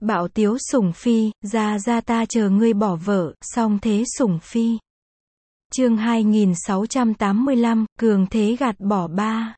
Bạo tiếu sủng phi, ra ta chờ ngươi bỏ vợ, song thế sủng phi. Chương 2685, cường thế gạt bỏ ba.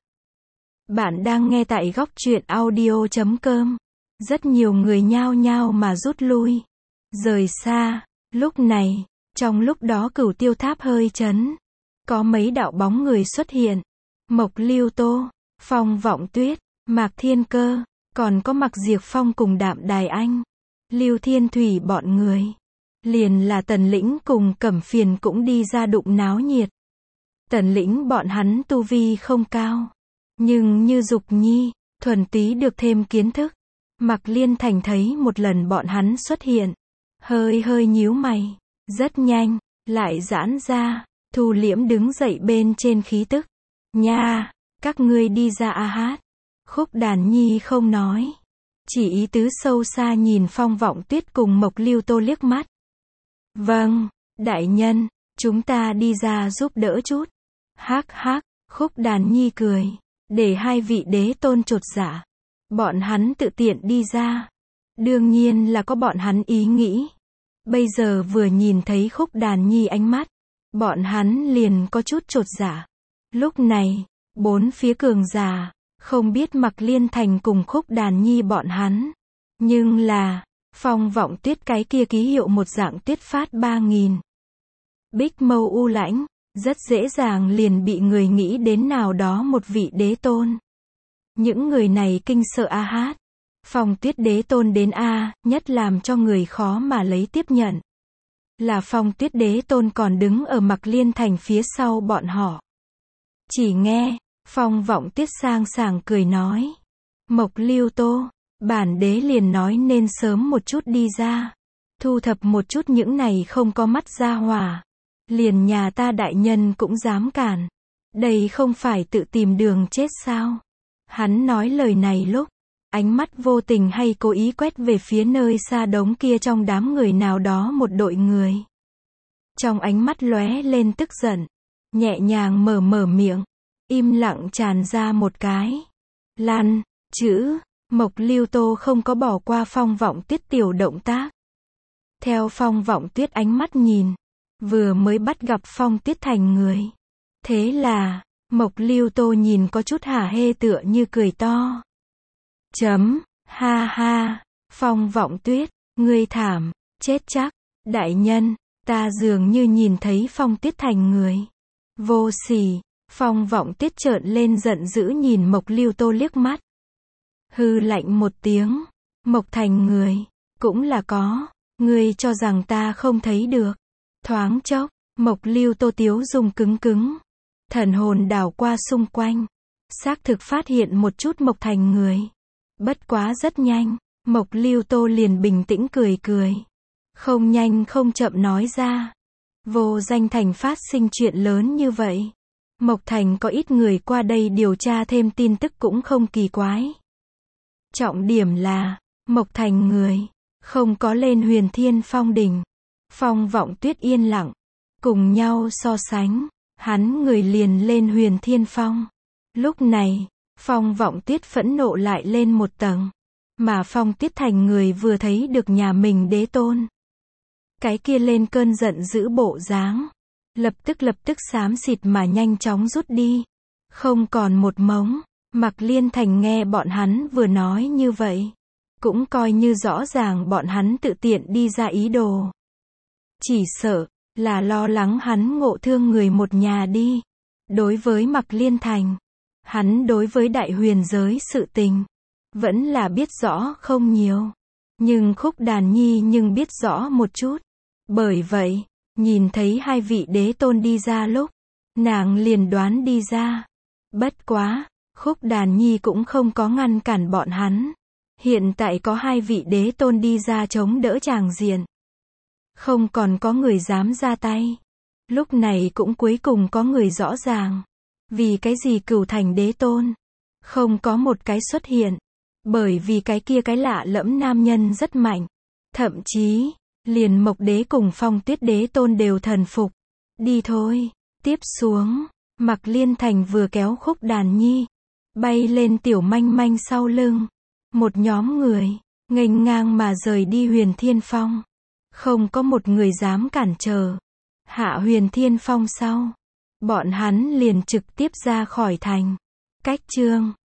Bạn đang nghe tại góc truyện audio.com. Rất nhiều người nhao nhao mà rút lui, rời xa. Lúc này, trong lúc đó Cửu Tiêu Tháp hơi chấn, có mấy đạo bóng người xuất hiện. Mộc Lưu Tô, Phong Vọng Tuyết, Mạc Thiên Cơ, còn có Mạc Diệp Phong cùng Đạm Đài Anh, Lưu Thiên Thủy bọn người. Liền là Tần Lĩnh cùng Cẩm Phiền cũng đi ra đụng náo nhiệt. Tần Lĩnh bọn hắn tu vi không cao, nhưng như Dục Nhi, thuần túy được thêm kiến thức. Mạc Liên Thành thấy một lần bọn hắn xuất hiện, hơi nhíu mày, rất nhanh, lại giãn ra, thu liễm đứng dậy bên trên khí tức. Nha, các ngươi đi ra a hát. Khúc Đàn Nhi không nói, chỉ ý tứ sâu xa nhìn Phong Vọng Tuyết cùng Mộc Lưu Tô liếc mắt. Vâng, đại nhân, chúng ta đi ra giúp đỡ chút. Hắc, Khúc Đàn Nhi cười, để hai vị đế tôn chột dạ. Bọn hắn tự tiện đi ra, đương nhiên là có bọn hắn ý nghĩ. Bây giờ vừa nhìn thấy Khúc Đàn Nhi ánh mắt, bọn hắn liền có chút chột dạ. Lúc này, bốn phía cường giả, không biết Mạc Liên Thành cùng Khúc Đàn Nhi bọn hắn. Nhưng là, Phong Vọng Tuyết cái kia ký hiệu một dạng tuyết phát 3000. Bích mâu u lãnh, rất dễ dàng liền bị người nghĩ đến nào đó một vị đế tôn. Những người này kinh sợ a hát. Phong Tuyết đế tôn đến a, nhất làm cho người khó mà lấy tiếp nhận. Là Phong Tuyết đế tôn còn đứng ở Mạc Liên Thành phía sau bọn họ. Chỉ nghe, Phong Vọng Tuyết sang sảng cười nói. Mộc Lưu Tô, bản đế liền nói nên sớm một chút đi ra. Thu thập một chút những này không có mắt ra hỏa. Liền nhà ta đại nhân cũng dám cản. Đây không phải tự tìm đường chết sao? Hắn nói lời này lúc, ánh mắt vô tình hay cố ý quét về phía nơi xa đống kia trong đám người nào đó một đội người. Trong ánh mắt lóe lên tức giận, nhẹ nhàng mở miệng, im lặng tràn ra một cái. Lan, chữ, Mộc Lưu Tô không có bỏ qua Phong Vọng Tuyết tiểu động tác. Theo Phong Vọng Tuyết ánh mắt nhìn, vừa mới bắt gặp Phong Tuyết thành người. Thế là, Mộc Lưu Tô nhìn có chút hả hê tựa như cười to. Ha, Phong Vọng Tuyết, ngươi thảm, chết chắc. Đại nhân, ta dường như nhìn thấy Phong Tuyết thành người. Vô sỉ. Phong Vọng Tuyết trợn lên giận dữ nhìn Mộc Lưu Tô liếc mắt. Hư lạnh một tiếng. Mộc thành người, cũng là có. Ngươi cho rằng ta không thấy được. Thoáng chốc, Mộc Lưu Tô tiếu dung cứng. Thần hồn đảo qua xung quanh. Xác thực phát hiện một chút Mộc thành người. Bất quá rất nhanh, Mộc Lưu Tô liền bình tĩnh cười. Không nhanh không chậm nói ra. Vô Danh Thành phát sinh chuyện lớn như vậy. Mộc Thành có ít người qua đây điều tra thêm tin tức cũng không kỳ quái. Trọng điểm là, Mộc Thành người, không có lên Huyền Thiên Phong đỉnh. Phong Vọng Tuyết yên lặng, cùng nhau so sánh, hắn người liền lên Huyền Thiên Phong. Lúc này, Phong Vọng Tuyết phẫn nộ lại lên một tầng, mà Phong Tuyết thành người vừa thấy được nhà mình đế tôn. Cái kia lên cơn giận dữ bộ dáng. Lập tức xám xịt mà nhanh chóng rút đi. Không còn một mống. Mạc Liên Thành nghe bọn hắn vừa nói như vậy, cũng coi như rõ ràng bọn hắn tự tiện đi ra ý đồ. Chỉ sợ là lo lắng hắn ngộ thương người một nhà đi. Đối với Mạc Liên Thành, hắn đối với đại huyền giới sự tình, vẫn là biết rõ không nhiều. Nhưng Khúc Đàn Nhi nhưng biết rõ một chút. Bởi vậy, nhìn thấy hai vị đế tôn đi ra lúc, nàng liền đoán đi ra. Bất quá, Khúc Đàn Nhi cũng không có ngăn cản bọn hắn. Hiện tại có hai vị đế tôn đi ra chống đỡ tràng diện. Không còn có người dám ra tay. Lúc này cũng cuối cùng có người rõ ràng. Vì cái gì Cửu Thành đế tôn không có một cái xuất hiện. Bởi vì cái kia cái lạ lẫm nam nhân rất mạnh. Thậm chí, liền Mộc đế cùng Phong Tuyết đế tôn đều thần phục. Đi thôi. Tiếp xuống, Mạc Liên Thành vừa kéo Khúc Đàn Nhi, bay lên tiểu manh manh sau lưng. Một nhóm người, nghênh ngang mà rời đi Huyền Thiên Phong. Không có một người dám cản trở. Hạ Huyền Thiên Phong sau, bọn hắn liền trực tiếp ra khỏi thành. Cách chương